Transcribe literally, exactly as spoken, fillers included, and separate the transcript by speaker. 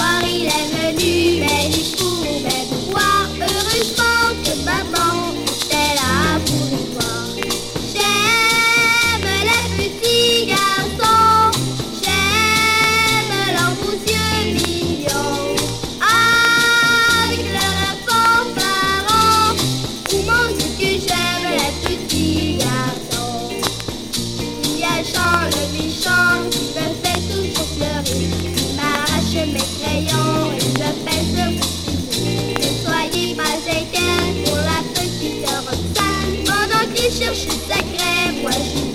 Speaker 1: soir il est venu, mais il pouvait nous voir. Heureusement que maman était là pour nous voir. J'aime les petits garçons, j'aime leurs beaux yeux mignons, avec leurs fanfarons. Comment est-ce que j'aime les petits garçons? Il y a Jean le méchant qui me fait toujours pleurer, il m'arrache mes crayons et me fait ce petit. Ne soyez pas inquiets pour la petite Roxane, pendant qu'il cherche ses secrets, moi je